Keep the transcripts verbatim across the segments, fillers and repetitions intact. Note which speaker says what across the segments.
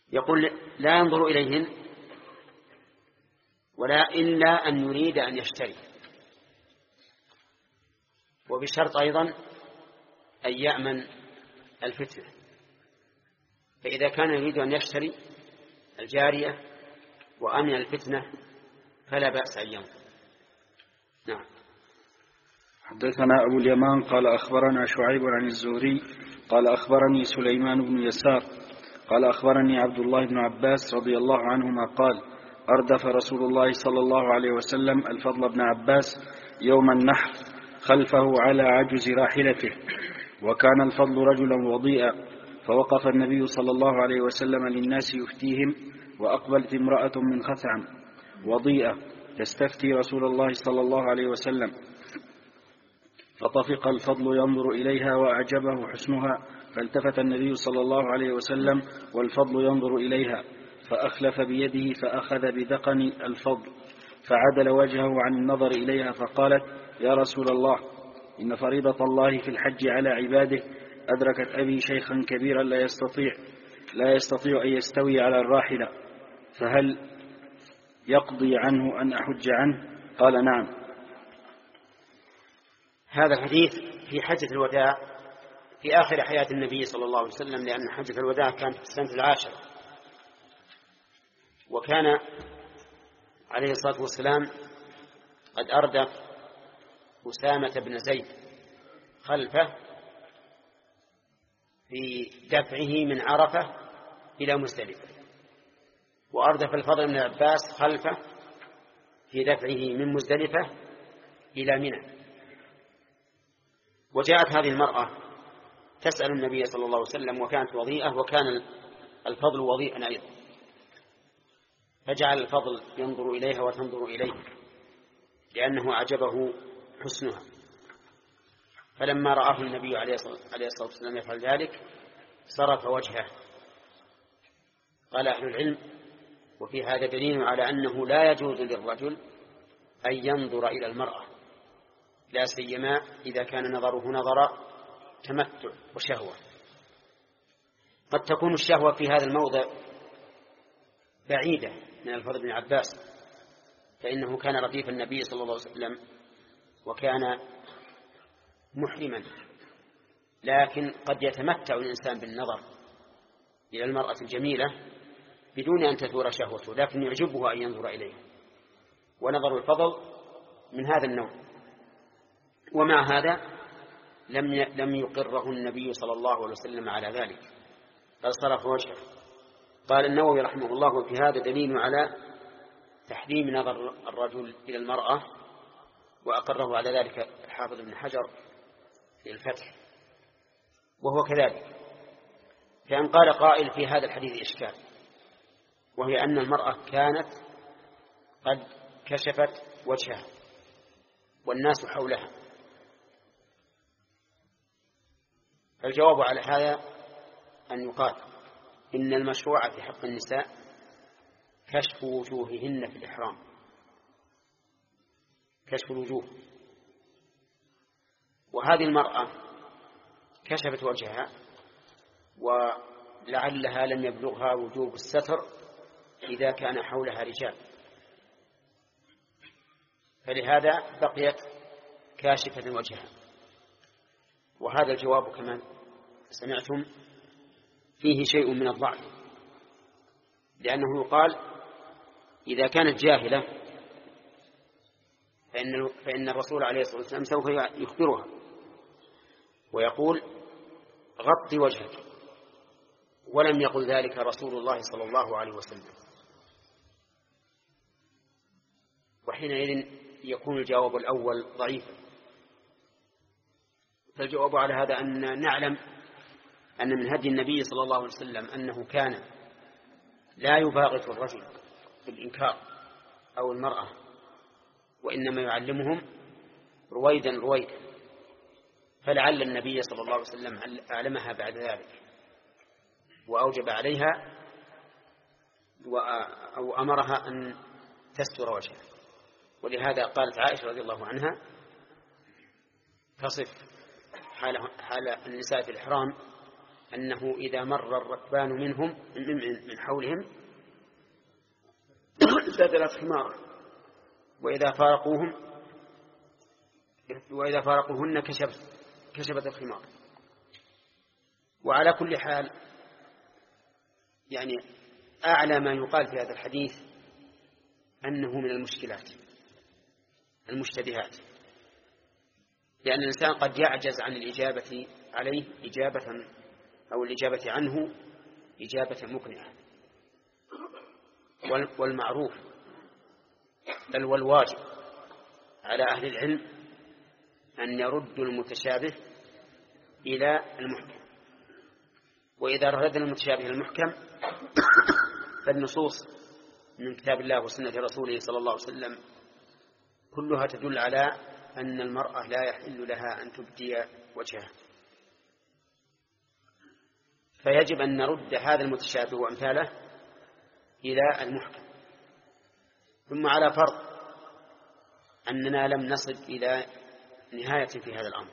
Speaker 1: يقول لا ينظر إليهن ولا إلا أن يريد أن يشتري، وبشرط أيضا أن يأمن الفتنة. فإذا كان يريد أن يشتري الجارية وأمن الفتنة فلا بأس أن ينظر. نعم.
Speaker 2: حدثنا أبو اليمان قال أخبرنا شعيب عن الزهري قال أخبرني سليمان بن يسار قال أخبرني عبد الله بن عباس رضي الله عنهما قال أردف رسول الله صلى الله عليه وسلم الفضل بن عباس يوم النحر خلفه على عجز راحلته، وكان الفضل رجلا وضيئا، فوقف النبي صلى الله عليه وسلم للناس يفتيهم، وأقبلت امرأة من خثعم وضيئة تستفتي رسول الله صلى الله عليه وسلم، فطفق الفضل ينظر إليها وأعجبه حسنها، فالتفت النبي صلى الله عليه وسلم والفضل ينظر إليها، فأخلف بيده فأخذ بدقن الفضل فعدل وجهه عن النظر إليها، فقالت: يا رسول الله، إن فريضة الله في الحج على عباده أدركت أبي شيخا كبيرا لا يستطيع لا يستطيع أن يستوي على الراحلة، فهل يقضي عنه أن أحج عنه؟ قال: نعم.
Speaker 1: هذا الحديث في حجة الوداع في آخر حياة النبي صلى الله عليه وسلم، لأن حجة الوداع كانت في السنة العاشرة، وكان عليه الصلاة والسلام قد أردف أسامة بن زيد خلفه في دفعه من عرفة إلى مزدلفة، وأردف الفضل بن عباس خلفه في دفعه من مزدلفة إلى منى. وجاءت هذه المرأة تسأل النبي صلى الله عليه وسلم، وكانت وضيئة، وكان الفضل وضيئا أيضا، فجعل الفضل ينظر إليها وتنظر إليه لأنه أعجبه حسنها. فلما رآه النبي عليه الصلاة والسلام يفعل ذلك صرف وجهه. قال أهل العلم: وفي هذا دليل على أنه لا يجوز للرجل أن ينظر إلى المرأة، لا سيما إذا كان نظره نظر تمتع وشهوة. قد تكون الشهوة في هذا الموضع بعيدة من الفضل بن عباس، فإنه كان رديف النبي صلى الله عليه وسلم وكان محرما، لكن قد يتمتع الإنسان بالنظر إلى المرأة الجميلة بدون أن تثور شهوته، لكن يعجبه أن ينظر إليها، ونظر الفضل من هذا النوع. ومع هذا لم لم يقره النبي صلى الله عليه وسلم على ذلك، بل صرف وجهه. قال النووي رحمه الله: وفي هذا دليل على تحريم نظر الرجل إلى المرأة، وأقره على ذلك الحافظ ابن حجر في الفتح، وهو كذلك. فإن قال قائل في هذا الحديث إشكال، وهي أن المرأة كانت قد كشفت وجهها والناس حولها، فالجواب على هذا أن يقال إن المشروع في حق النساء كشف وجوههن في الإحرام، كشف الوجوه، وهذه المرأة كشفت وجهها ولعلها لم يبلغها وجوب الستر إذا كان حولها رجال، فلهذا بقيت كاشفة وجهها. وهذا الجواب كما سمعتم فيه شيء من الضعف، لأنه يقال إذا كانت جاهلة فإن, فإن الرسول عليه الصلاة والسلام سوف يخبرها ويقول: غطي وجهك، ولم يقل ذلك رسول الله صلى الله عليه وسلم. وحينئذ يكون الجواب الأول ضعيفا. فالجواب على هذا أن نعلم أن من هدي النبي صلى الله عليه وسلم أنه كان لا يباغت الرجل في الإنكار أو المرأة، وإنما يعلمهم رويدا رويدا، فلعل النبي صلى الله عليه وسلم أعلمها بعد ذلك وأوجب عليها أو أمرها أن تستر وجهها. ولهذا قالت عائشة رضي الله عنها تصف حال, حال النساء في الإحرام أنه إذا مر الركبان منهم من حولهم سدلت خماره، وإذا فارقوهم وإذا فارقوهن كشفت كشفت الخمار. وعلى كل حال يعني أعلى ما يقال في هذا الحديث أنه من المشكلات المشتبهات، لأن الإنسان قد يعجز عن الإجابة عليه إجابة أو الإجابة عنه إجابة مقنعة. والمعروف بل والواجب على أهل العلم أن يردوا المتشابه إلى المحكم، وإذا ردنا المتشابه إلى المحكم فالنصوص من كتاب الله وسنة رسوله صلى الله عليه وسلم كلها تدل على أن المرأة لا يحل لها أن تبدي وجهها، فيجب أن نرد هذا المتشابه وأمثاله إلى المحكم. ثم على فرض أننا لم نصل إلى نهاية في هذا الأمر،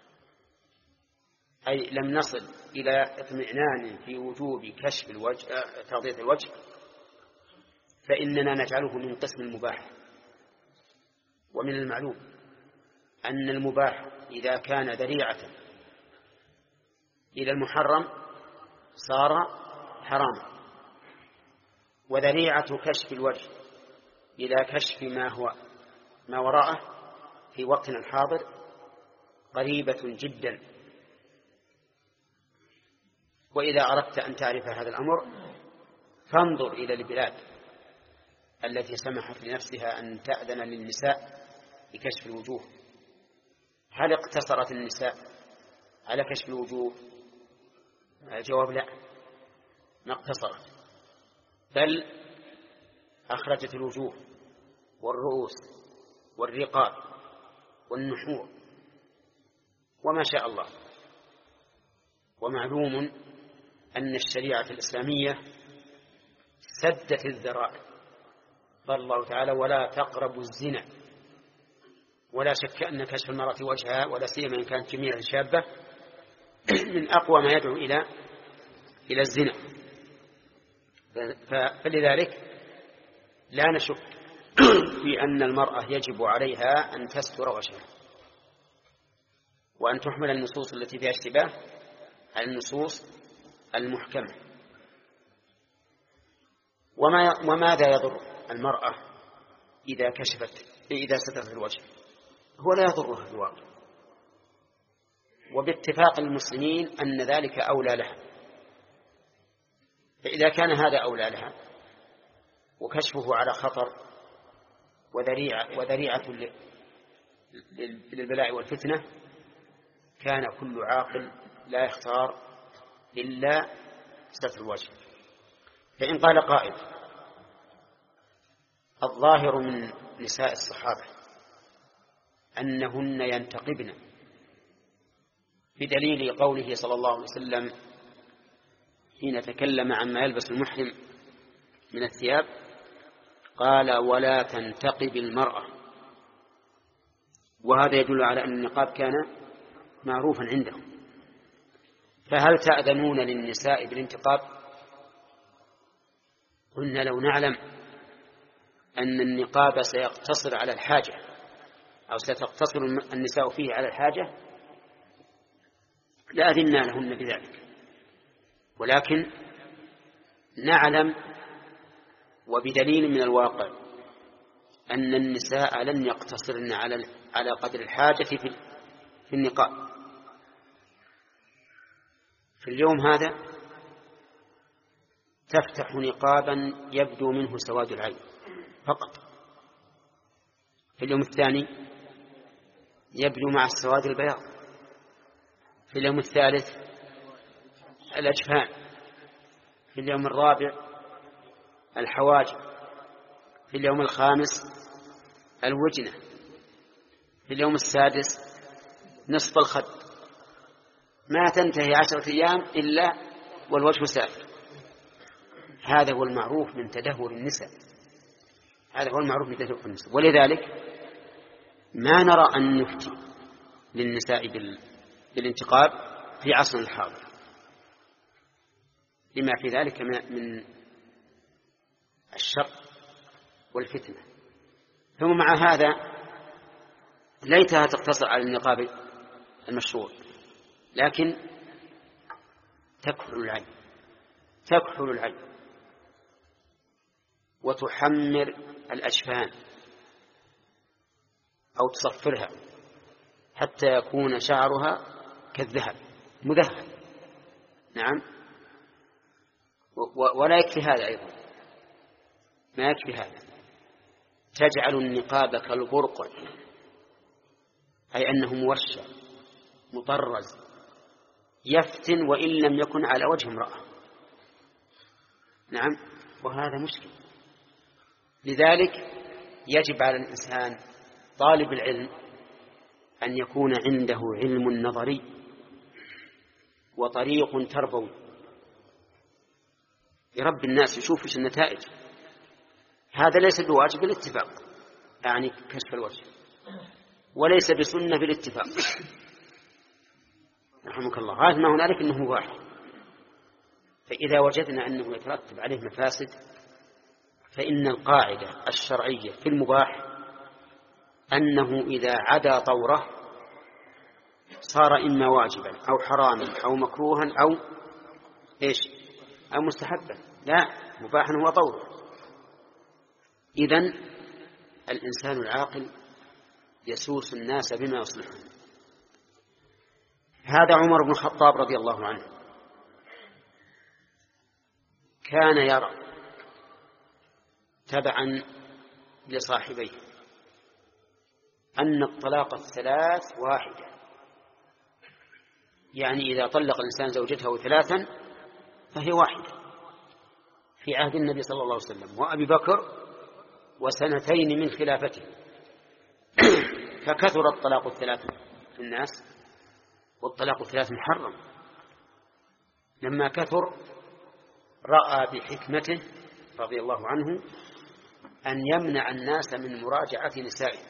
Speaker 1: أي لم نصل إلى اطمئنان في وجوب كشف الوجه تغطية الوجه، فإننا نجعله من قسم المباح. ومن المعلوم أن المباح إذا كان ذريعة إلى المحرم صار حراما، وذريعة كشف الوجه إلى كشف ما هو ما وراءه في وقتنا الحاضر قريبة جدا. وإذا أردت أن تعرف هذا الأمر فانظر إلى البلاد التي سمحت لنفسها أن تأذن للنساء بكشف الوجوه. هل اقتصرت النساء على كشف الوجوه؟ الجواب لا، ما اقتصرت، بل أخرجت الوجوه والرؤوس والرقاب والنحور وما شاء الله. ومعلوم أن الشريعة الإسلامية سدت الذرائع، قال الله تعالى ولا تقربوا الزنا. ولا شك أن كشف المرأة وجهها ولا سيما إن كانت جميلة شابة من أقوى ما يدعو إلى إلى الزنا. فلذلك لا نشك في أن المرأة يجب عليها أن تستر وجهها، وأن تحمل النصوص التي فيها اشتباه على النصوص المحكمة. وما وماذا يضر المرأة إذا كشفت إذا سترت الوجه؟ هو لا يضرها في الواقع، وباتفاق المسلمين أن ذلك أولى لها. فإذا كان هذا أولى لها وكشفه على خطر وذريعة, وذريعة للبلاء والفتنة، كان كل عاقل لا يختار إلا ستر الوجه. فإن قال قائل الظاهر من نساء الصحابة أنهن ينتقبن بدليل قوله صلى الله عليه وسلم حين تكلم عما يلبس المحرم من الثياب قال ولا تنتقب المرأة، وهذا يدل على أن النقاب كان معروفا عندهم. فهل تأذنون للنساء بالانتقاب؟ قلنا لو نعلم أن النقاب سيقتصر على الحاجة أو ستقتصر النساء فيه على الحاجة لأذنا لهن بذلك، ولكن نعلم وبدليل من الواقع أن النساء لن يقتصرن على على قدر الحاجة في في النقاب. في اليوم هذا تفتح نقابا يبدو منه سواد العين فقط، في اليوم الثاني يبدو مع السواد البياض، في اليوم الثالث الأجفان، في اليوم الرابع الحواجب، في اليوم الخامس الوجنة، في اليوم السادس نصف الخد، ما تنتهي عشرة أيام إلا والوجه سافر. هذا هو المعروف من تدهور النساء، هذا هو المعروف من تدهور النساء. ولذلك ما نرى أن نفتي للنساء بالانتقاب في عصرنا الحاضر، لما في ذلك من الشر والفتنة. ثم مع هذا ليتها تقتصر على النقاب المشروع، لكن تكحل العين تكحل العين وتحمر الأجفان أو تصفرها حتى يكون شعرها كالذهب مذهب. نعم. ولا يكفي هذا أيضا، ما يكفي هذا، تجعل النقاب كالبرقع، أي أنه موشع مطرز يفتن وإن لم يكن على وجه امرأة. نعم. وهذا مشكل. لذلك يجب على الإنسان طالب العلم أن يكون عنده علم نظري وطريق تربوي يربي الناس يشوف ايش النتائج. هذا ليس بواجب بالاتفاق، يعني كشف الوجه، وليس بسنة بالاتفاق رحمك الله. هذا ما هنالك انه مباح. فإذا وجدنا أنه يترتب عليه مفاسد فإن القاعدة الشرعية في المباح أنه إذا عدا طوره صار إما واجبا أو حراما أو مكروها أو إيش أو مستحبا. لا، مباحا هو طوره. إذن الإنسان العاقل يسوس الناس بما يصلحهم. هذا عمر بن الخطاب رضي الله عنه كان يرى تبعا لصاحبيه أن الطلاق الثلاث واحدة، يعني إذا طلق الإنسان زوجته ثلاثا فهي واحدة في عهد النبي صلى الله عليه وسلم وأبي بكر وسنتين من خلافته. فكثر الطلاق الثلاث في الناس، والطلاق الثلاث محرم. لما كثر رأى بحكمته رضي الله عنه أن يمنع الناس من مراجعة نسائه،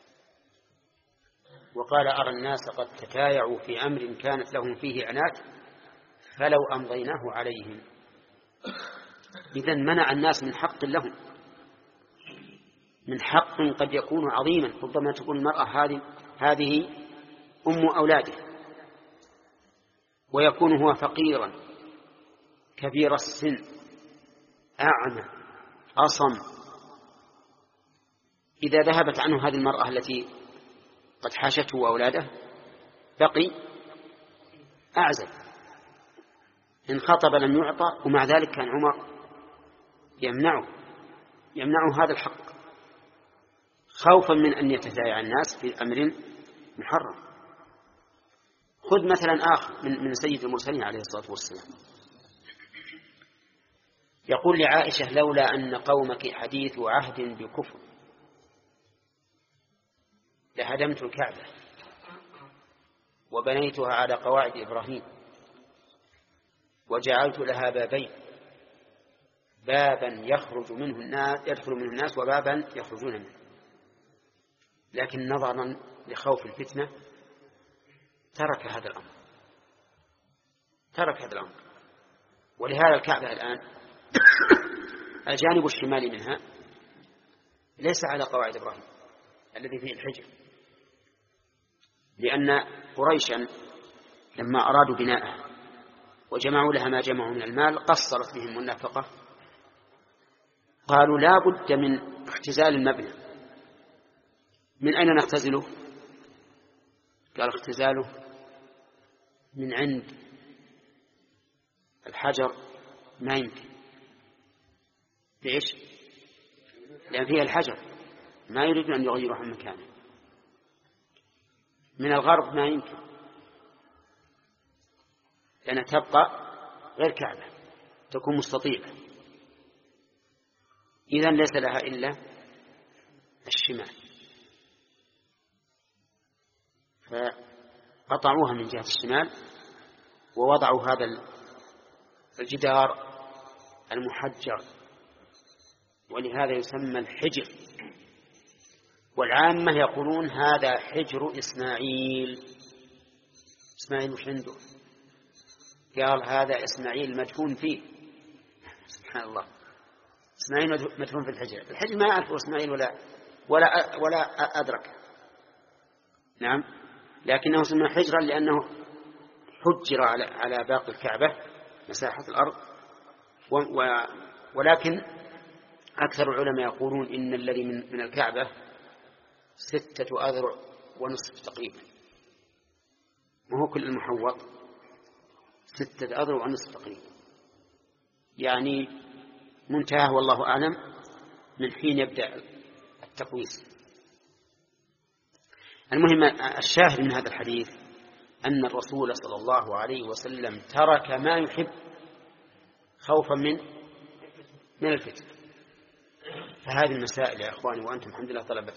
Speaker 1: وقال أرى الناس قد تتايعوا في أمر كانت لهم فيه عنات فلو أمضيناه عليهم. إذن منع الناس من حق لهم، من حق قد يكون عظيما. ربما تكون المرأة هذه هذه أم أولاده، ويكون هو فقيرا كبير السن أعمى أصم. إذا ذهبت عنه هذه المرأة التي قد حاشته وأولاده بقي أعزل، إن خطب لم يعطى. ومع ذلك كان عمر يمنعه يمنعه هذا الحق خوفا من أن يتتايع الناس في أمر محرم. خذ مثلا آخر من, من سيد المرسلين عليه الصلاة والسلام، يقول لعائشة لولا أن قومك حديث عهد بكفر لهدمت الكعبة وبنيتها على قواعد إبراهيم وجعلت لها بابين، بابا يخرج منه الناس يدخل منه الناس وبابا يخرجون منه. لكن نظرا لخوف الفتنة ترك هذا الأمر ترك هذا الأمر ولهذا الكعبة الآن الجانب الشمالي منها ليس على قواعد إبراهيم الذي فيه الحجر، لأن قريشا لما أرادوا بناءها وجمعوا لها ما جمعوا من المال قصرت بهم النفقة، قالوا لا بد من اختزال المبنى. من أين نختزله؟ قال اختزاله من عند الحجر ما يمكن. ليش؟ لأن فيها الحجر ما يريد أن يغيروا عن مكانه. من الغرب ما يمكن، لأنها تبقى غير كعبة، تكون مستطيلة. إذن ليس لها إلا الشمال، فقطعوها من جهة الشمال ووضعوا هذا الجدار المحجر، ولهذا يسمى الحجر. والعامة يقولون هذا حجر إسماعيل. إسماعيل وش عنده؟ قال هذا إسماعيل مدفون فيه. سبحان الله، إسماعيل مدفون في الحجر، الحجر ما يعرفه إسماعيل ولا ولا ولا أدرك. نعم، لكنه سمى حجرا لأنه حجر على على باقي الكعبة مساحة الأرض. ولكن أكثر العلماء يقولون إن الذي من من الكعبة ستة أذرع ونصف تقريبا، وهو كل المحوط ستة أذرع ونصف تقريبا، يعني منتهى والله أعلم من حين يبدأ التقويس. المهم الشاهد من هذا الحديث أن الرسول صلى الله عليه وسلم ترك ما يحب خوفا من من الفتن. فهذه المسائل يا أخواني وأنتم الحمد لله طلبة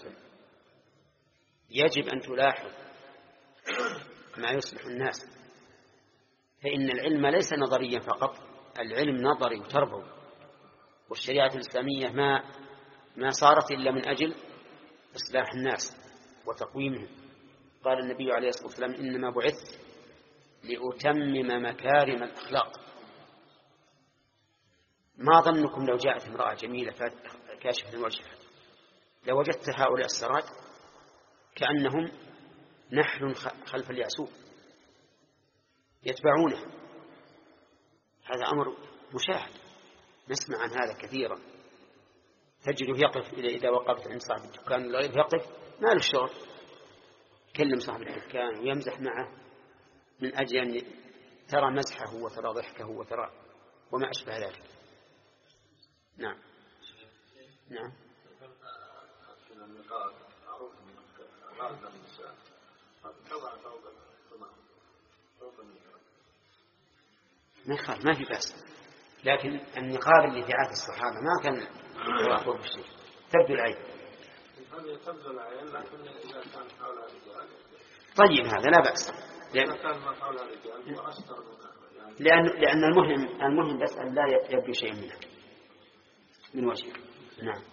Speaker 1: يجب أن تلاحظ ما يصلح الناس، فإن العلم ليس نظريا فقط، العلم نظري وتربوي، والشريعة الإسلامية ما ما صارت إلا من أجل إصلاح الناس وتقويمهم. قال النبي عليه الصلاة والسلام إنما بعثت لأتمم مكارم الأخلاق. ما ظنكم لو جاءت امرأة جميلة كاشفة الوجه لوجدت هؤلاء السراد كأنهم نحل خلف اليعسوب يتبعونه. هذا أمر مشاهد، نسمع عن هذا كثيرا. تجده يقف إذا وقفت عند صاحب الدكان لا يقف ما له شغل، يكلم صاحب الدكان ويمزح معه من أجل أن ترى مزحه وترى ضحكه وترى وما أشبه ذلك. نعم نعم. ما يخاف، ما في بأس، لكن النقاب اللي في عهد الصحابة ما كان يعطوه بالشيء، تبدو العين. طيب هذا لا بأس، لأن لأن, لأن المهم المهم بس أن لا يبدو شيء منه من وجهه. نعم.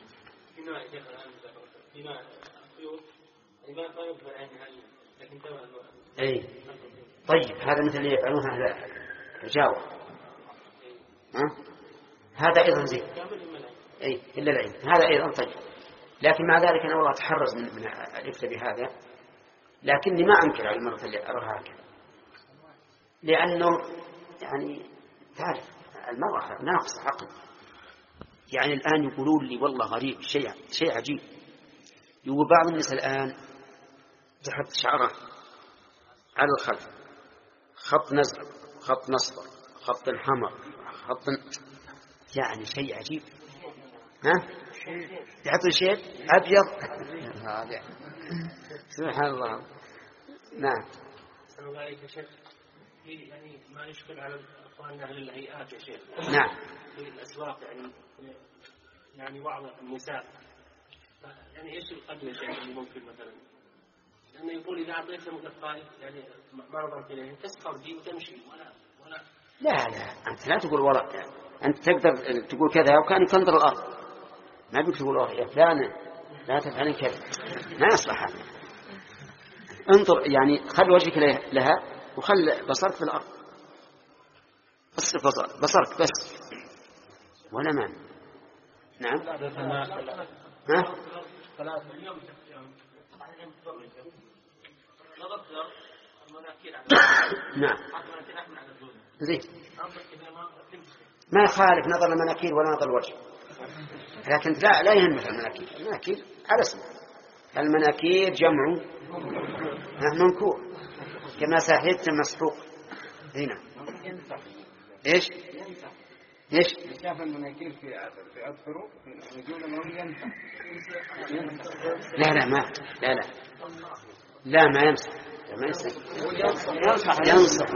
Speaker 1: أي طيب هذا مثل اللي يفعلونها أهل الجاوة، ها؟ هذا أيضا زين. أي إلا العين هذا أيضا طيب، لكن مع ذلك أنا والله أتحرز من من الإفتاء بهذا، لكني ما أنكر على المرة اللي أراها هكذا، لأنه يعني تعرف المرأة ناقص عقل. يعني الآن يقولون لي والله غريب شيء شيء عجيب، يقول بعض الناس الآن تحط شعره على الخلف خط نزل خط نصفر خط حمر خط، يعني شيء عجيب. ها يحط شيء أبيض سبحان الله. نعم.
Speaker 3: يعني ما يشكل على اخواننا اهل الهيئات يا شيخ.
Speaker 1: نعم.
Speaker 3: في الاسواق يعني يعني بعض النساء يعني ايش القدر يا شيخ اللي ممكن مثلا لانه يقول اذا اعطيت مقطعين يعني ما نظرت اليه تسخر بي وتمشي ولا ولا
Speaker 1: لا لا انت لا تقول ولا يعني. انت تقدر تقول كذا وكان تنظر الارض، ما بيك تقول يا فلانه لا تفعلين كذا، ما يصلح هذا. انظر يعني خل وجهك لها وخل بصرك في الأرض، اصرف بصر بصرك بس ولا مانع. نعم. ها؟ نعم زين، ما يخالف نظر المناكير ولا نظر الوجه، لكن لا لا يهمك المناكير، المناكير على اسمه، المناكير جمع منكور كما ساحيت مسحوق هنا. ايش ايش
Speaker 4: شاف المناكير في في اظفره في رجول انه ينفع.
Speaker 1: لا لا ما لا لا لا ما يمسح ما يمسح ينصح.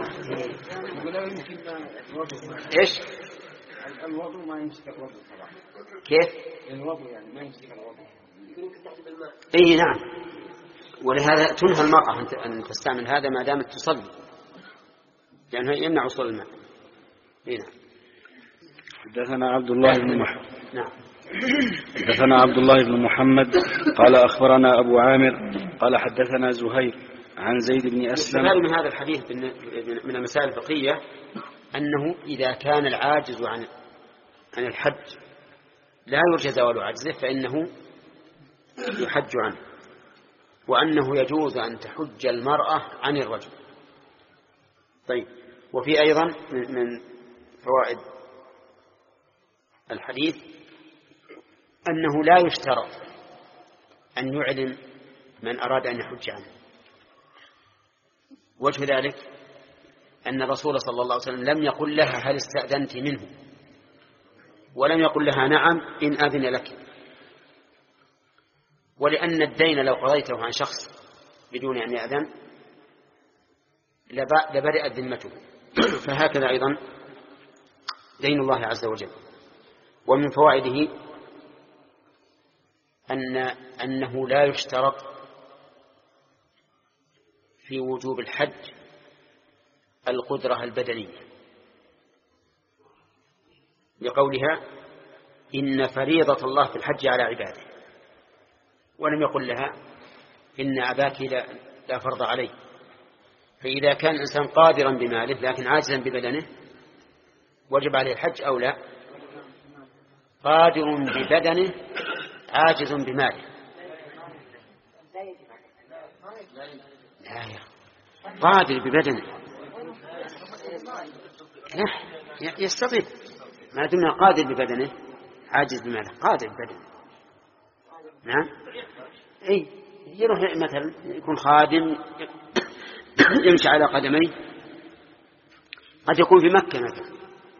Speaker 1: ايش
Speaker 4: الوضوء ما يمسك الوضوء طبعا.
Speaker 1: كيف
Speaker 4: الوضوء يعني ما يمسك الوضوء.
Speaker 1: اي نعم، ولهذا تنهى المرأة أن تستعمل هذا ما دامت تصلي، لأنه يمنع وصول الماء. هنا
Speaker 2: حدثنا عبد الله بن محمد.
Speaker 1: نعم.
Speaker 2: حدثنا عبد الله بن محمد قال أخبرنا أبو عامر قال حدثنا زهير عن زيد بن أسلم.
Speaker 1: هذا من هذا الحديث من المسائل الفقهية أنه إذا كان العاجز عن عن الحج لا يرجى زوال عجزه فإنه يحج عنه، وأنه يجوز أن تحج المرأة عن الرجل. طيب، وفي أيضا من فوائد الحديث أنه لا يشترط أن يعلم من أراد أن يحج عنه. وجه ذلك أن الرسول صلى الله عليه وسلم لم يقل لها هل استأذنت منه، ولم يقل لها نعم إن أذن لك، ولأن الدين لو قضيته عن شخص بدون أن يأذن لبرئت ذمته، فهكذا أيضا دين الله عز وجل. ومن فوائده أن أنه لا يشترط في وجوب الحج القدرة البدنية، لقولها إن فريضة الله في الحج على عباده، ولم يقل لها إن أباك لا, لا فرض عليه. فإذا كان الإنسان قادرا بماله لكن عاجزا ببدنه وجب عليه الحج أو لا؟ قادر ببدنه عاجز بماله لا يا قادر ببدنه لا يستطيع، ما دمنا قادر ببدنه عاجز بماله قادر ببدنه. نعم، اي يروح مثلا يكون خادم يمشي على قدميه، قد يكون في مكة مثلا،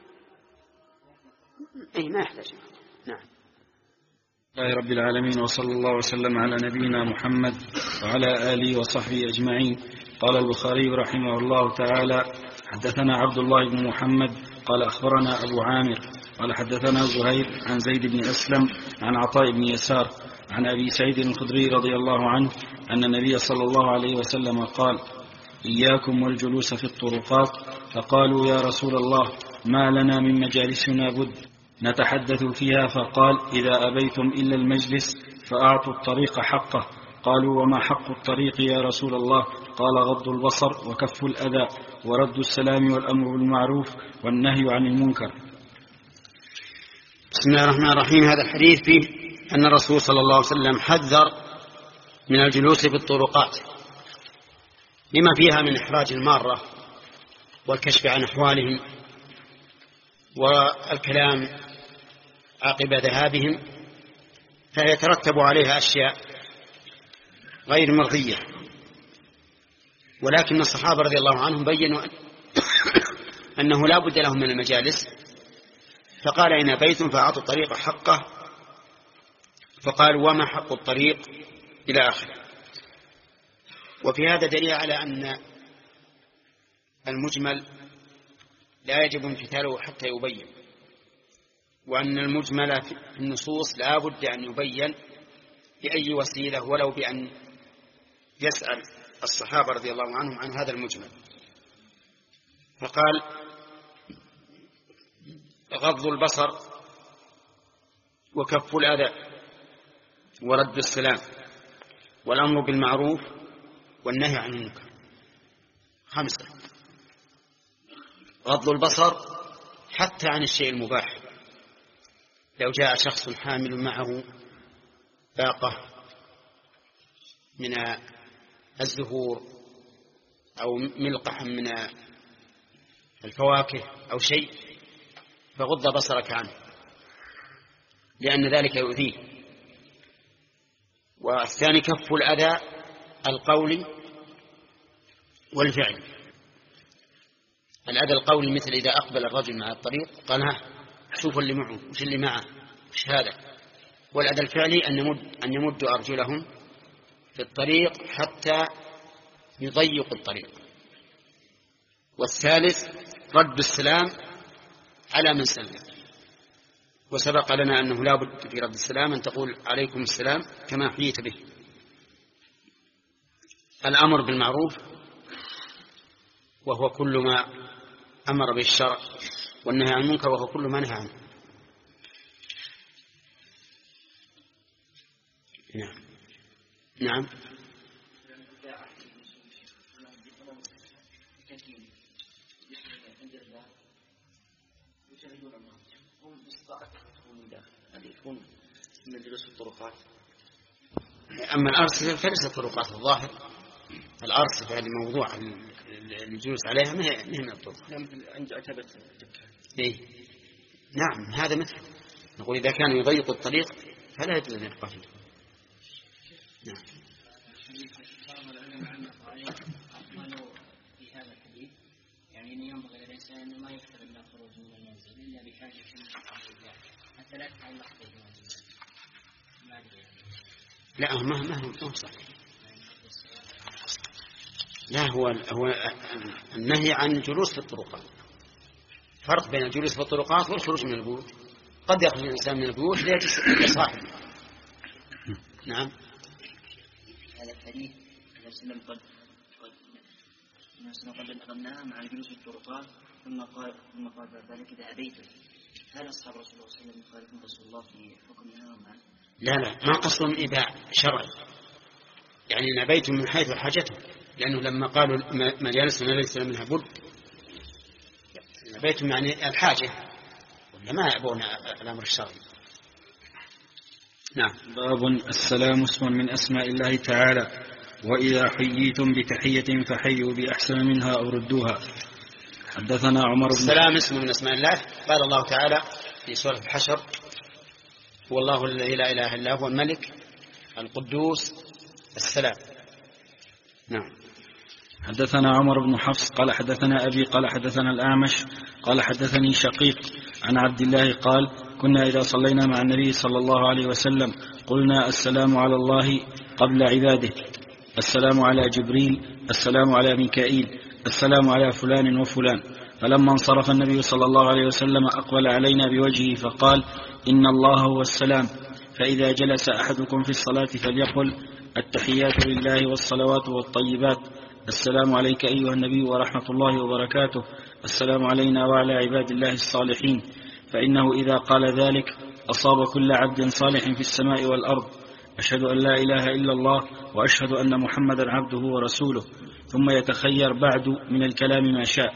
Speaker 1: اي ما يحتاج. نعم.
Speaker 2: الله رب العالمين، وصلى الله وسلم على نبينا محمد وعلى آله وصحبه أجمعين. قال البخاري رحمه الله تعالى: حدثنا عبد الله بن محمد قال أخبرنا أبو عامر قال حدثنا زهير عن زيد بن أسلم عن عطاء بن يسار عن أبي سعيد الخدري رضي الله عنه أن النبي صلى الله عليه وسلم قال: إياكم والجلوس في الطرقات. فقالوا: يا رسول الله، ما لنا من مجالسنا بد نتحدث فيها؟ فقال: إذا أبيتم إلا المجلس فأعطوا الطريق حقه. قالوا: وما حق الطريق يا رسول الله؟ قال: غض البصر وكف الأذى ورد السلام والأمر بالمعروف والنهي عن المنكر.
Speaker 1: بسم الله الرحمن الرحيم. هذا الحديث فيه أن الرسول صلى الله عليه وسلم حذر من الجلوس في الطرقات لما فيها من إحراج المارة والكشف عن أحوالهم والكلام عقب ذهابهم، فيترتب عليها أشياء غير مرضية. ولكن الصحابة رضي الله عنهم بيّنوا أنه لا بد لهم من المجالس، فقال: إن أبيتم فأعطوا الطريق حقه. فقال: وما حق الطريق؟ إلى آخره. وفي هذا دليل على أن المجمل لا يجب امتثاله حتى يبين، وأن المجمل في النصوص لا بد أن يبين بأي وسيلة ولو بأن يسأل الصحابة رضي الله عنهم عن هذا المجمل. فقال: غض البصر وكف الأذى ورد السلام والأمر بالمعروف والنهي عن المنكر. خمسة. غض البصر حتى عن الشيء المباح. لو جاء شخص حامل معه باقة من الزهور أو ملقح من الفواكه أو شيء، فغض بصرك عنه لأن ذلك يؤذيه. والثاني كف الأذى القولي والفعل. الأذى القولي مثل إذا أقبل الرجل مع الطريق قال: ها شوفوا اللي معه، وش اللي معه، وش هذا. والأذى الفعلي أن يمد أن يمدوا أرجلهم في الطريق حتى يضيق الطريق. والثالث رد السلام على من سلم. وسبق لنا أنه لا بد في رد السلام أن تقول: عليكم السلام كما حييت به. الأمر بالمعروف وهو كل ما أمر به الشرع، والنهي عن المنكر وهو كل ما نهى عنه. نعم نعم
Speaker 3: من جلوس الطرقات.
Speaker 1: أما الأرصفة فليست طرقات الظاهر، الأرصفة اللي موضوع الجلوس عليها ما هي من الطرق.
Speaker 3: عند عتبة
Speaker 1: إيه؟ نعم هذا مثل نقول إذا كانوا يضيقوا الطريق فلا يجوز أن يبقى فيه. نعم.
Speaker 5: في هذا الحديث يعني أن ينبغي للإنسان أنه ما يكتب إلا خروج من المنزل إلا بحاجة حتى لا تتعلق به.
Speaker 1: لا ما ما هو صحيح. لا هو هو النهي عن الجلوس في الطرقات. فرق بين الجلوس في الطرقات والخروج من البيوت. قد يخرج الإنسان من البيوت ليجلس لصاحبه. نعم.
Speaker 5: هذا الحديث الذي قد الناس قد نقلناها مع الجلوس في الطرقات ثم قال ثم قال ذلك إذا أبيتم. هل أصحاب رسول الله صلى الله عليه وسلم يخالفون رسول الله في حكمها أم
Speaker 1: لا لا ما قصدهم إباع شرعي، يعني نبيت من حيث حاجته، لأنه لما قالوا مجالسنا ليس منها بد نبيت يعني الحاجة ولا ما يعبون الأمر الشرعي. نعم.
Speaker 2: باب السلام اسم من أسماء الله تعالى، وإذا حييتم بتحية فحيوا بأحسن منها أو ردوها. حدثنا عمر بن
Speaker 1: السلام اسم من أسماء الله. قال الله تعالى في سورة الحشر: هو الله الذي لا إله إلا هو الملك القدوس السلام. نعم.
Speaker 2: حدثنا عمر بن حفص قال حدثنا أبي قال حدثنا الأعمش قال حدثني شقيق عن عبد الله قال: كنا إذا صلينا مع النبي صلى الله عليه وسلم قلنا: السلام على الله قبل عباده، السلام على جبريل، السلام على ميكائيل، السلام على فلان وفلان. فلما انصرف النبي صلى الله عليه وسلم أقبل علينا بوجهه فقال: إن الله هو السلام، فإذا جلس أحدكم في الصلاة فليقل: التحيات لله والصلوات والطيبات، السلام عليك أيها النبي ورحمة الله وبركاته، السلام علينا وعلى عباد الله الصالحين. فإنه إذا قال ذلك أصاب كل عبد صالح في السماء والأرض. أشهد أن لا إله إلا الله وأشهد أن محمدا عبده ورسوله. ثم يتخير بعد من الكلام ما شاء.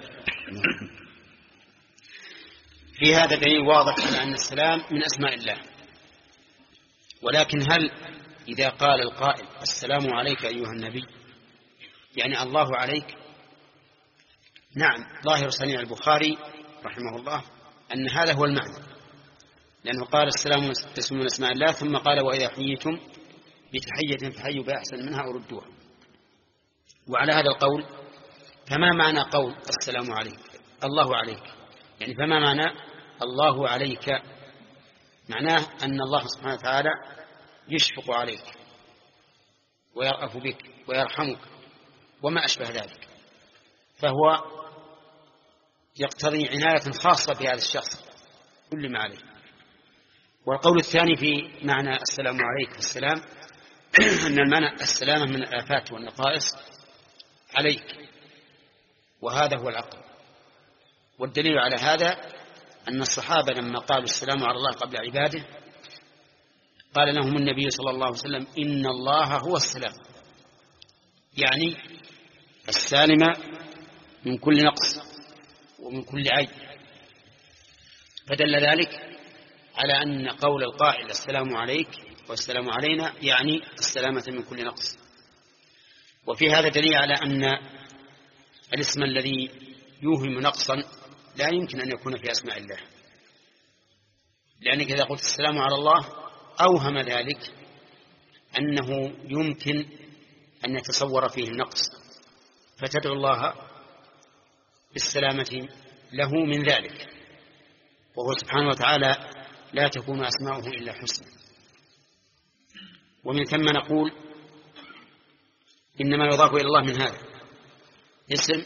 Speaker 1: في هذا دليل واضح على أن السلام من أسماء الله، ولكن هل إذا قال القائل: السلام عليك أيها النبي، يعني الله عليك؟ نعم، ظاهر صنيع البخاري رحمه الله أن هذا هو المعنى، لأنه قال السلام اسم من أسماء الله، ثم قال: وإذا حييتم بتحية فحيوا بأحسن منها أو ردوها. وعلى هذا القول فما معنى قول السلام عليك الله عليك؟ يعني فما معنى الله عليك؟ معناه أن الله سبحانه وتعالى يشفق عليك ويرأف بك ويرحمك وما أشبه ذلك، فهو يقتضي عناية خاصة بهذا الشخص كل ما عليه. والقول الثاني في معنى السلام عليك السلام أن المعنى السلامة من الآفات والنقائص عليك، وهذا هو العقل. والدليل على هذا أن الصحابة لما قالوا السلام على الله قبل عباده قال لهم النبي صلى الله عليه وسلم: إن الله هو السلام، يعني السالم من كل نقص ومن كل عيب. فدل ذلك على أن قول القائل السلام عليك والسلام علينا يعني السلامة من كل نقص. وفي هذا دليل على أن الاسم الذي يوهم نقصا لا يمكن أن يكون في أسماء الله، لأنك إذا قلت السلام على الله أوهم ذلك أنه يمكن أن يتصور فيه النقص، فتدعو الله بالسلامة له من ذلك، وهو سبحانه وتعالى لا تكون أسماؤه إلا حسنى. ومن ثم نقول إنما يضاف إلى الله من هذا اسم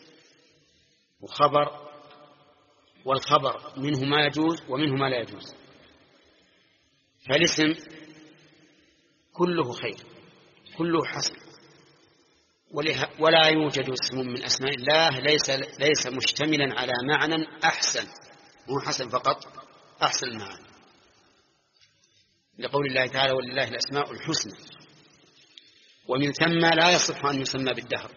Speaker 1: وخبر، والخبر منه ما يجوز ومنه ما لا يجوز. فالاسم كله خير كله حسن، ولا يوجد اسم من أسماء الله ليس, ليس مشتملا على معنى أحسن، مو حسن فقط، أحسن المعنى، لقول الله تعالى: ولله الأسماء الحسنى. ومن ثم لا يصح أن يسمى بالدهر،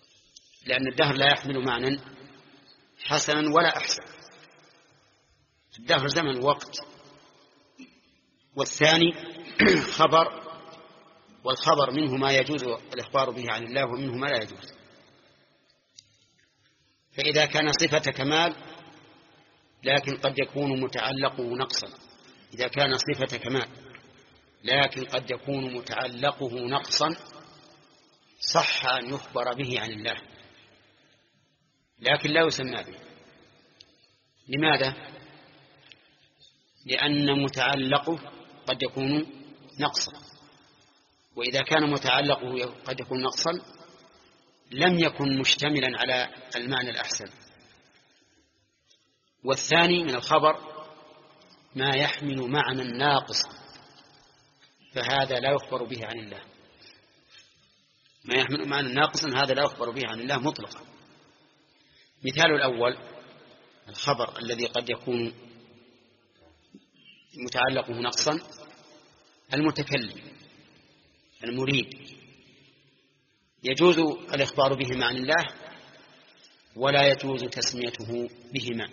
Speaker 1: لأن الدهر لا يحمل معنى حسنا ولا أحسن، الدهر زمن وقت. والثاني خبر، والخبر منه ما يجوز الإخبار به عن الله ومنه ما لا يجوز. فإذا كان صفة كمال لكن قد يكون متعلقه نقصا، إذا كان صفة كمال لكن قد يكون متعلقه نقصا صح أن يخبر به عن الله، لكن لا يسمى به. لماذا؟ لأن متعلقه قد يكون نقصا، وإذا كان متعلقه قد يكون نقصا لم يكن مشتملا على المعنى الأحسن. والثاني من الخبر ما يحمل معنى ناقص، فهذا لا يخبر به عن الله. ما يحمل معنى ناقصا هذا لا يخبر به عن الله مطلقا. مثال الأول الخبر الذي قد يكون متعلقه نقصا، المتكلم المريد يجوز الإخبار بهما عن الله ولا يجوز تسميته بهما.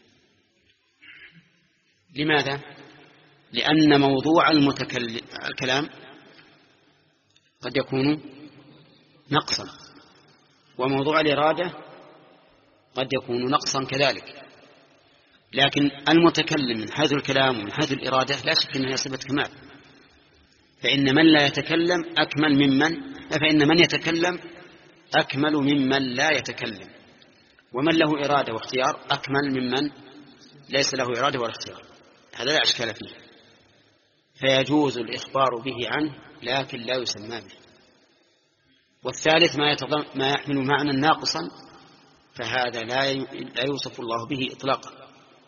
Speaker 1: لماذا؟ لأن موضوع المتكلم الكلام قد يكون نقصا، وموضوع الإرادة قد يكون نقصا كذلك. لكن المتكلم من حيث الكلام ومن حيث الإرادة لا شك أنها صفة كمال، فإن من لا يتكلم أكمل ممن فإن من يتكلم أكمل ممن لا يتكلم، ومن له إرادة واختيار أكمل ممن ليس له إرادة ولا اختيار. هذا لا إشكال فيه، فيجوز الإخبار به عنه لكن لا يسمى به. والثالث ما, ما يحمل معنى ناقصا، فهذا لا لا يوصف الله به إطلاقا،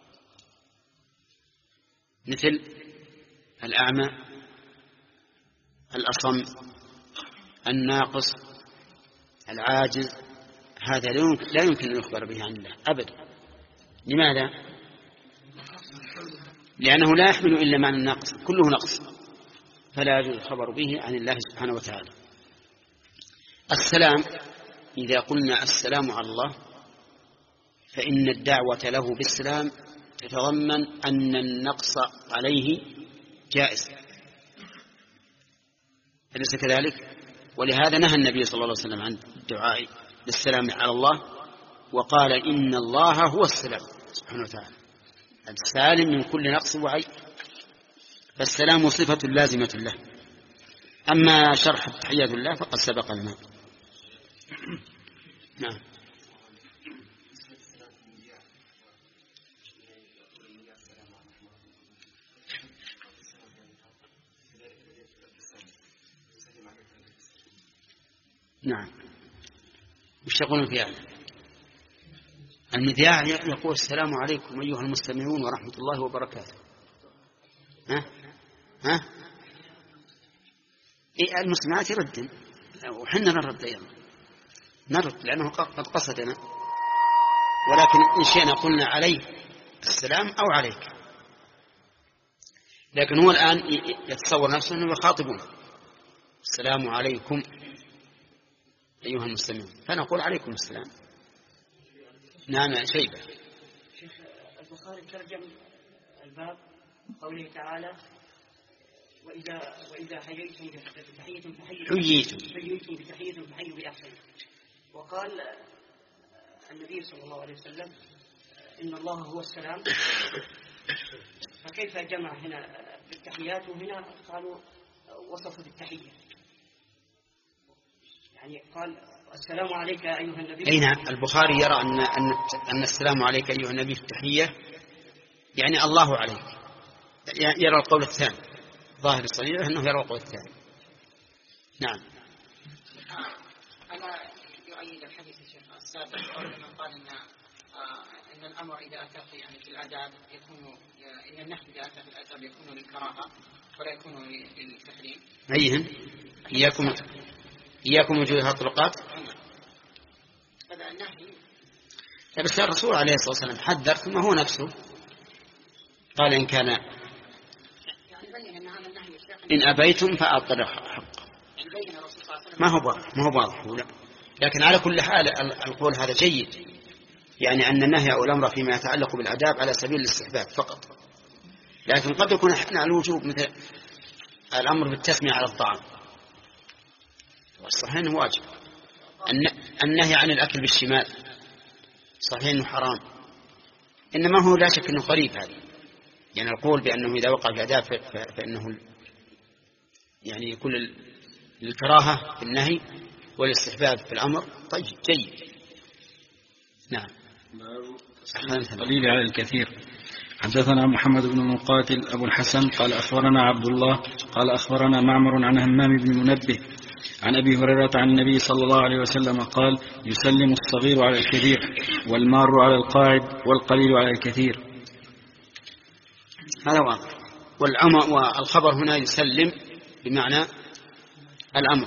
Speaker 1: مثل الأعمى، الأصم، الناقص، العاجز، هذا لا يمكن أن يخبر به عن الله أبدا. لماذا؟ لأنه لا يحمل إلا معنى الناقص، كله نقص، فلا يجوز الخبر به عن الله سبحانه وتعالى. السلام، إذا قلنا السلام على الله فإن الدعوة له بالسلام تتضمن أن النقص عليه جائز، أليس كذلك؟ ولهذا نهى النبي صلى الله عليه وسلم عن الدعاء بالسلام على الله، وقال إن الله هو السلام سبحانه وتعالى السالم من كل نقص وعيب، فالسلام صفة لازمة له. أما شرح تحيات الله فقد سبق لنا. نعم. نعم. وش يقولون في هذا؟ المذياع يقول السلام عليكم أيها المستمعون ورحمة الله وبركاته. ها؟ ها؟ إيه المسمعات يردن وحنا نرد أيضا نرد لأنه قد قصدنا، ولكن إن شئنا قلنا عليه السلام أو عليك، لكن هو الآن يتصور نفسه أنه يخاطبون السلام عليكم أيها المستمعون، فنقول عليكم السلام. نعم شيبة.
Speaker 6: شيخ البخاري ترجم الباب قوله تعالى وإذا وإذا حييتم بتحية فحيوا حييتم بتحية فحيوا بأحسن. وقال النبي صلى الله عليه وسلم إن الله هو السلام، فكيف جمع هنا بالتحيات وهنا قالوا وصفوا بالتحية؟ يعني قال السلام عليك أيها النبي.
Speaker 1: أي نعم، البخاري يرى أن أن أن السلام عليك أيها النبي في التحية يعني الله عليك، يرى القول الثاني، ظاهر الصحيح أنه يرى القول الثاني. نعم.
Speaker 7: أنا يؤيد الحديث الشيخ السابق لما قال أن أن الأمر إذا أتى في يعني في الآداب يكون إن النهي إذا أتى في الآداب يكون للكراهة ولا يكون للتحريم.
Speaker 1: أيهن؟ إياكم إياكم وجوه الطرقات.
Speaker 7: هذا النهي.
Speaker 1: بس الرسول عليه الصلاة والسلام حذر ثم هو نفسه قال إن كان إن أبيتم فأعطوا حق. ما هو واضح ما هو واضح لا. لكن على كل حال القول هذا جيد، يعني أن النهي أو الأمر فيما يتعلق بالآداب على سبيل الاستحباب فقط. لكن قد يكون على الوجوب، مثل الأمر بالتسمية على الطعام، والصحيح أنه واجب. النهي عن الأكل بالشمال صحيح أنه حرام، إنما هو لا شك أنه قريب هذا، يعني القول بأنه إذا وقع في أداء فإنه يعني يكون الكراهة في النهي والاستحباب في الأمر. طيب جيد. نعم.
Speaker 2: قليل على الكثير. حدثنا محمد بن مقاتل أبو الحسن قال أخبرنا عبد الله قال أخبرنا معمر عن همام بن منبه عن أبي هريرة عن النبي صلى الله عليه وسلم قال: يسلم الصغير على الكبير، والمار على القاعد، والقليل على الكثير.
Speaker 1: هذا واضح. والأمر والخبر هنا يسلم بمعنى الأمر.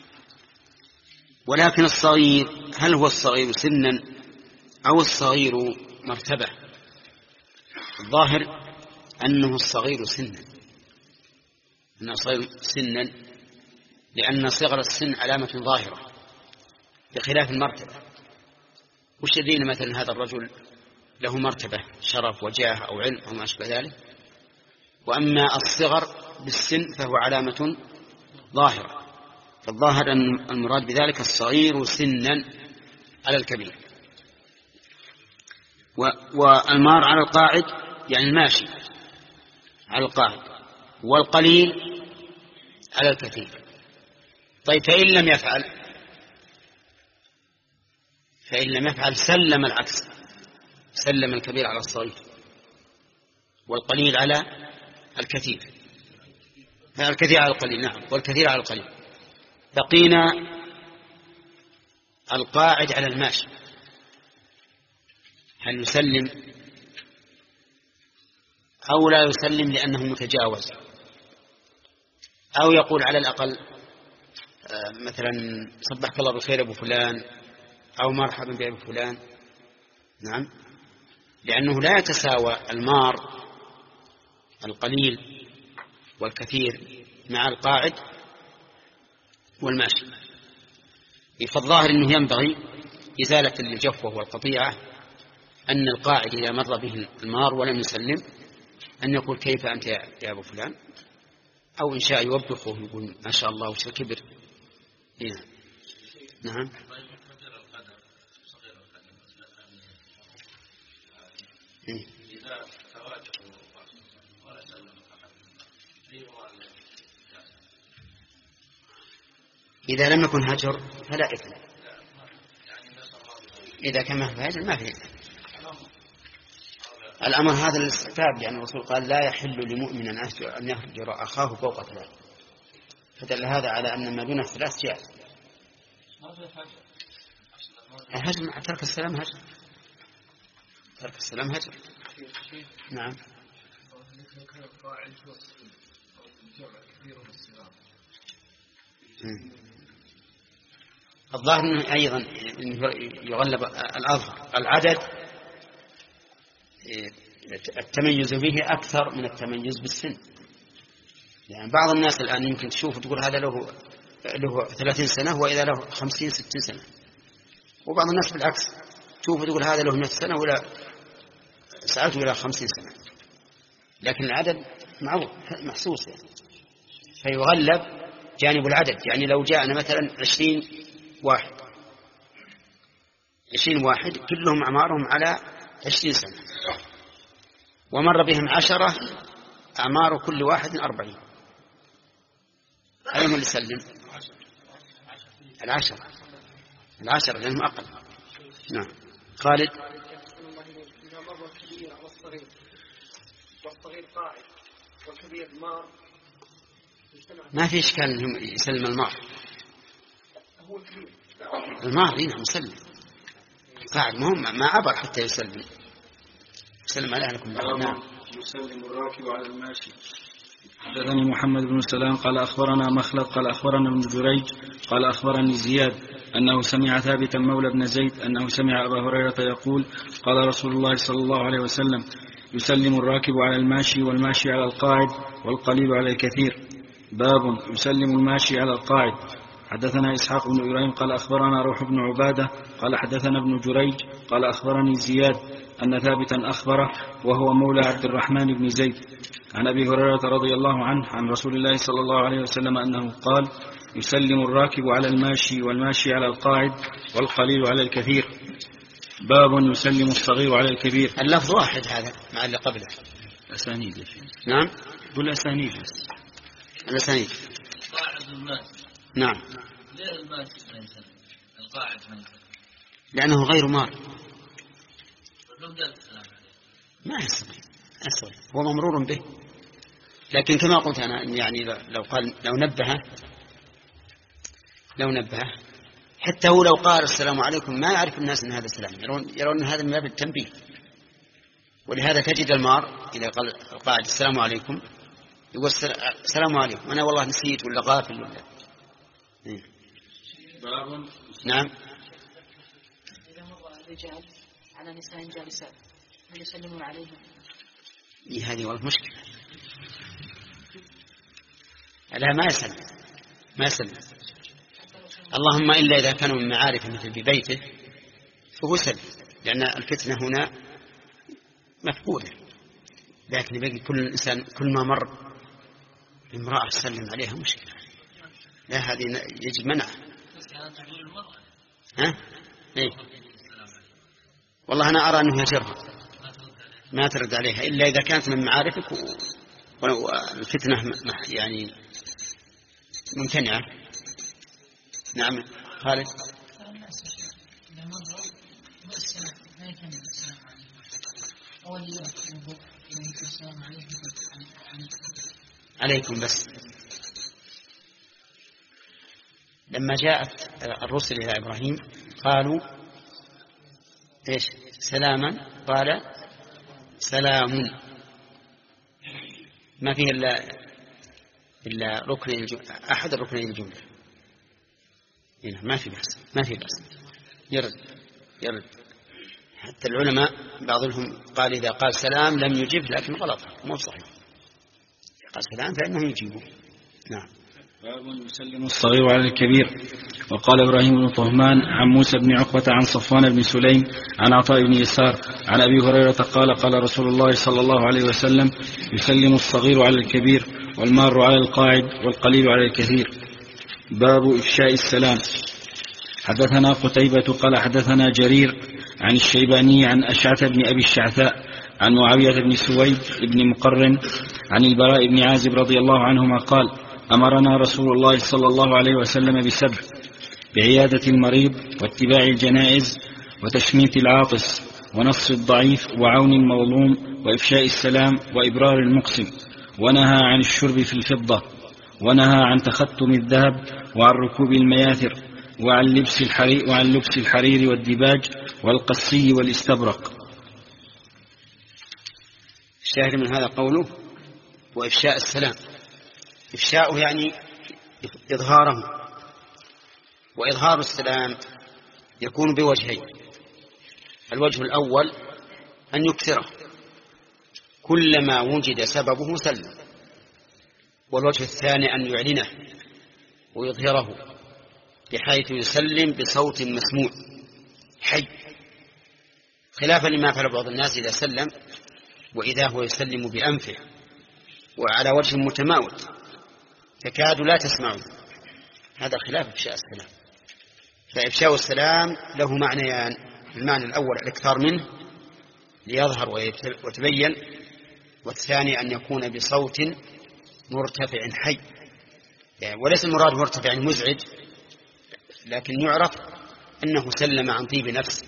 Speaker 1: ولكن الصغير، هل هو الصغير سنا أو الصغير مرتبة؟ الظاهر أنه الصغير سنا، أنه الصغير سنا، لأن صغر السن علامة ظاهرة بخلاف المرتبة. وش يدين مثلا هذا الرجل له مرتبة شرف وجاه أو علم أو ما أشبه ذلك، وأما الصغر بالسن فهو علامة ظاهرة. فالظاهر أن المراد بذلك الصغير سنا على الكبير. والمار على القاعد يعني الماشي على القاعد، والقليل على الكثير. طيب فإن لم يفعل فإن لم يفعل سلم العكس، سلم الكبير على الصغير والقليل على الكثير، الكثير على القليل. نعم، والكثير على القليل. بقينا القاعد على الماشي، هل يسلم أو لا يسلم لأنه متجاوز، أو يقول على الأقل مثلا صبحك الله بالخير أبو فلان، أو مرحبا بأبو فلان. نعم، لأنه لا يتساوى المار القليل والكثير مع القاعد والماشي. فالظاهر أنه ينبغي إزالة الجفوة والقطيعة، أن القاعد إذا مر به المار ولم يسلم أن يقول كيف أنت يا أبو فلان، أو إن شاء يوبخه يقول ما شاء الله وش الكبر. إيه. نعم. إيه. إذا لم يكن هجر فلا إثم، إذا كان ما في هجر ما في إثم. الأمر هذا الاستحباب، يعني الرسول قال لا يحل لمؤمن أن يهجر أخاه فوق ثلاث، فدل هذا على أن ما دون الثلاث جائز. الهجر مع ترك السلام هجر، ترك السلام هجر. نعم. الظاهر أنه أيضا يغلب الأظهر العدد، التميز به أكثر من التميز بالسن. يعني بعض الناس الآن يمكن تشوف تقول هذا له له ثلاثين سنة وإذا له خمسين ستين سنة، وبعض الناس بالعكس تشوف تقول هذا له مئة سنة ولا سألته إلى خمسين سنة، لكن العدد معروف محسوس يعني. فيغلب جانب العدد، يعني لو جاءنا مثلا عشرين واحد عشرين واحد كلهم أعمارهم على عشرين سنة، ومر بهم عشرة أعمار كل واحد أربعين، أيهم اللي سلم؟ العشرة العشرة لأنهم أقل. نعم. خالد.
Speaker 6: إذا مر الكبير على الصغير والصغير قاعد والكبير مار،
Speaker 1: ما في إشكال أنهم يسلم المار.
Speaker 6: هو كبير
Speaker 1: المار هنا مسلم، قاعد مهم ما عبر حتى يسلم يسلم عليه لكم. نعم.
Speaker 2: يسلم الراكب على الماشي. حدثني محمد بن سلام قال أخبرنا مخلد قال أخبرنا ابن جريج قال أخبرني زياد أنه سمع ثابتا مولى بن زيد أنه سمع أبا هريرة يقول قال رسول الله صلى الله عليه وسلم: يسلم الراكب على الماشي، والماشي على القاعد، والقليل على الكثير. باب يسلم الماشي على القاعد. حدثنا إسحاق بن إبراهيم قال أخبرنا روح بن عبادة قال حدثنا ابن جريج قال أخبرني زياد أن ثابتا أخبره وهو مولى عبد الرحمن بن زيد عن أبي هريرة رضي الله عنه عن رسول الله صلى الله عليه وسلم أنه قال: يسلم الراكب على الماشي والماشي على القاعد والقليل على الكثير. باب يسلم الصغير على الكبير.
Speaker 1: اللفظ واحد هذا مع اللي قبله.
Speaker 2: أسانيد.
Speaker 1: نعم
Speaker 2: قل أسانيد.
Speaker 1: الأسانيد.
Speaker 8: قاعد الماس.
Speaker 1: نعم.
Speaker 8: ليه الماس ما يسلم؟ القاعد ما يسلم.
Speaker 1: لأنه غير مار.
Speaker 8: لو قال السلام عليكم.
Speaker 1: ما يسلم. أصلا هو ممرور به. لكن كما قلت أنا يعني لو قال لو نبهه لو نبهه حتى هو لو قال السلام عليكم ما يعرف الناس أن هذا السلام، يرون يرون هذا من باب التنبيه. ولهذا تجد المار إذا قال القاعد السلام عليكم يقول السلام عليكم أنا والله نسيت ولا غافل ولا إيه. نعم.
Speaker 9: إذا مر الرجال على نساء جالسات هل يسلمون عليهم؟
Speaker 1: إيه هذه والله مشكلة. لا ما يسلم ما يسلم اللهم إلا إذا كانوا من معارف مثل في بيته فهو سلم، لأن الفتنة هنا مفقودة. لكن بقي كل إنسان كل ما مر امرأة سلم عليها مشكلة. لا هذه يجب منعها. ها؟ إيه؟ والله أنا أرى أنه يجرها ما ترد عليها إلا إذا كانت من معارفك والفتنة يعني ممتنعة. نعم خالد. عليكم بس. لما جاءت الرسل إلى إبراهيم قالوا إيش؟ سلاما. قال سلام. ما فيه إلا إلا ركن الجملة أحد الركنين الجملة. هنا ما في بأس ما في بأس يرد يرد. حتى العلماء بعضهم قال إذا قال سلام لم يجب، لكن غلط مو صحيح. قال سلام فإنه يجيبه. نعم.
Speaker 2: باب يسلم الصغير على الكبير. وقال إبراهيم بن طهمان عن موسى بن عقبة عن صفوان بن سليم عن عطاء بن يسار عن أبي هريرة قال قال رسول الله صلى الله عليه وسلم: يسلم الصغير على الكبير والمار على القاعد والقليل على الكثير. باب إفشاء السلام. حدثنا قتيبة قال حدثنا جرير عن الشيباني عن أشعث بن أبي الشعثاء عن معاوية بن سويد بن مقرن عن البراء بن عازب رضي الله عنهما قال: أمرنا رسول الله صلى الله عليه وسلم بسبع: بعيادة المريض واتباع الجنائز وتشميت العاطس ونص الضعيف وعون المظلوم وإفشاء السلام وإبرار المقسم، ونهى عن الشرب في الفضة، ونهى عن تختم الذهب وعن ركوب المياثر وعن لبس الحرير, وعن لبس الحرير والدباج والقسي والاستبرق.
Speaker 1: الشاهد من هذا قوله وإفشاء السلام. إفشاؤه يعني إظهاره، وإظهار السلام يكون بوجهين: الوجه الأول أن يكثره كلما وجد سببه سلم، والوجه الثاني أن يعلنه ويظهره بحيث يسلم بصوت مسموع حي، خلافا لما فعل بعض الناس إذا سلم وإذا هو يسلم بأنفه وعلى وجه متماوت تكاد لا تسمعه. هذا خلاف إفشاء السلام. فإفشاء السلام له معنيان: المعنى الأول الاكثار منه ليظهر ويتبين، والثاني أن يكون بصوت مرتفع حي، يعني وليس المراد مرتفع مزعج، لكن يعرف أنه سلم عن طيب نفس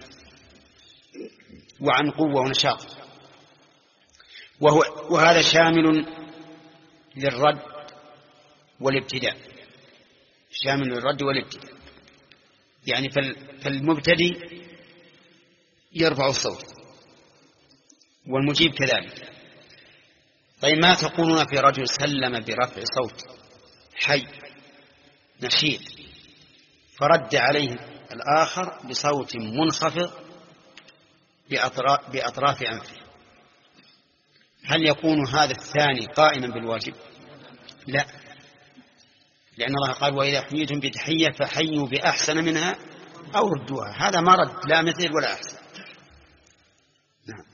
Speaker 1: وعن قوة ونشاط. وهو وهذا شامل للرد والابتداء، شامل للرد والابتداء. يعني فالمبتدي يرفع الصوت والمجيب كذلك. طيب ما تقولون في رجل سلم برفع صوت حي نشيط فرد عليه الآخر بصوت منخفض بأطراف أنفه؟ هل يكون هذا الثاني قائما بالواجب؟ لا، لأن الله قال: وإذا حييتم بتحية فحيوا بأحسن منها أو ردوها. هذا ما رد لا مثل ولا أحسن. نعم.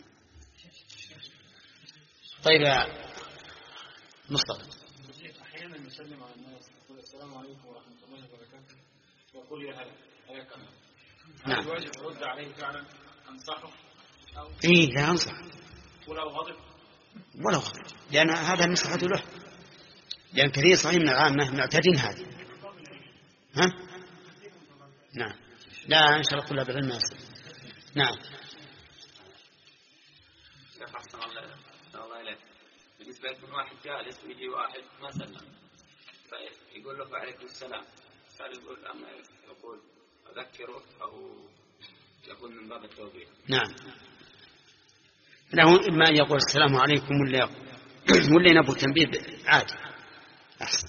Speaker 1: طيب يا مصطفى.
Speaker 3: أحيانا نسلم على الناس نقول السلام عليكم ورحمة الله وبركاته ويقول يا هلا حياك الله.
Speaker 1: نعم.
Speaker 3: هل الواجب أرد عليه فعلا أنصحه؟
Speaker 1: إيه لا أنصح.
Speaker 3: ولو غضب؟
Speaker 1: ولو غضب، لأن هذا نصحة له، لأن كثير صحيح من العامة معتادين هذه. ها؟ نعم. لا إن شاء الله طلاب العلم يصل. نعم.
Speaker 10: شيخ أحسن الله الله إليك. بالنسبة لكم واحد جالس ويجي واحد ما سلم فيقول له وعليكم السلام، قال يقول أما يقول أذكره أو يقول من باب التوبيخ.
Speaker 1: نعم. له إما أن يقول السلام عليكم ولا يقول ولا نبو تنبيه عادي أحسن.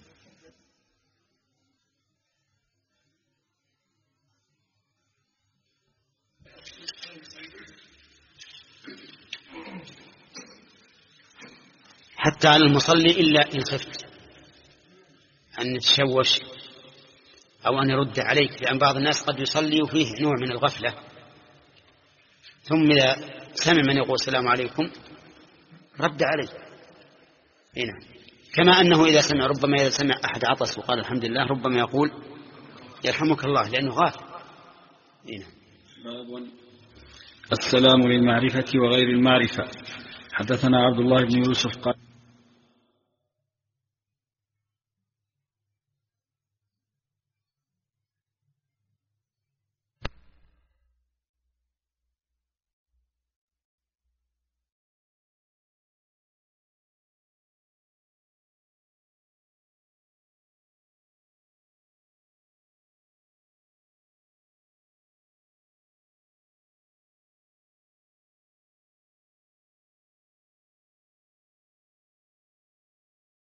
Speaker 1: حتى على المصلي إلا إن خفت أن يتشوش أو أن يرد عليك، لأن بعض الناس قد يصلي وفيه نوع من الغفلة، ثم إذا سمع من يقول السلام عليكم رد عليه. هنا كما أنه إذا سمع ربما إذا سمع أحد عطس وقال الحمد لله ربما يقول يرحمك الله لأنه غافل. هنا
Speaker 2: باب السلام للمعرفة وغير المعرفة. حدثنا عبد الله بن يوسف قال